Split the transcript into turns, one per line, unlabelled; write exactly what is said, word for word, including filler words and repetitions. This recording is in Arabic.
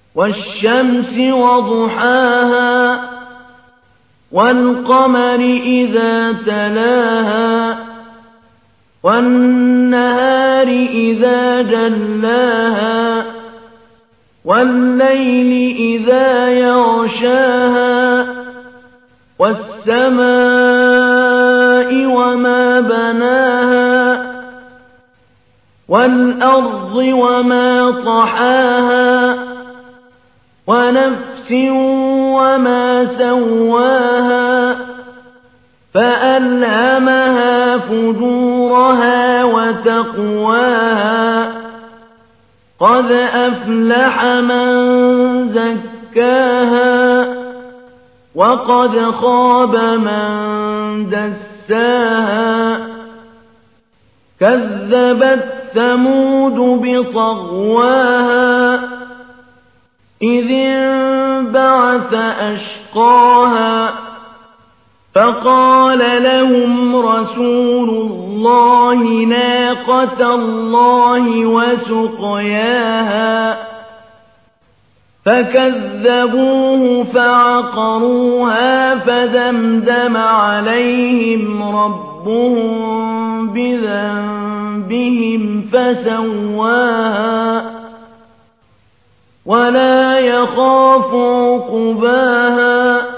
والشمس وضحاها والقمر إذا تلاها والنهار إذا جلاها والليل إذا يغشاها والسماء وما بناها والأرض وما طحاها ونفس وما سواها فألهمها فجورها وتقواها قد أفلح من زكاها وقد خاب من دساها كذبت ثمود بطغواها إذ انبعث أشقاها فقال لهم رسول الله ناقة الله وسقياها فكذبوه فعقروها فدمدم عليهم ربهم بذنبهم فسواها ولا يخاف عقباها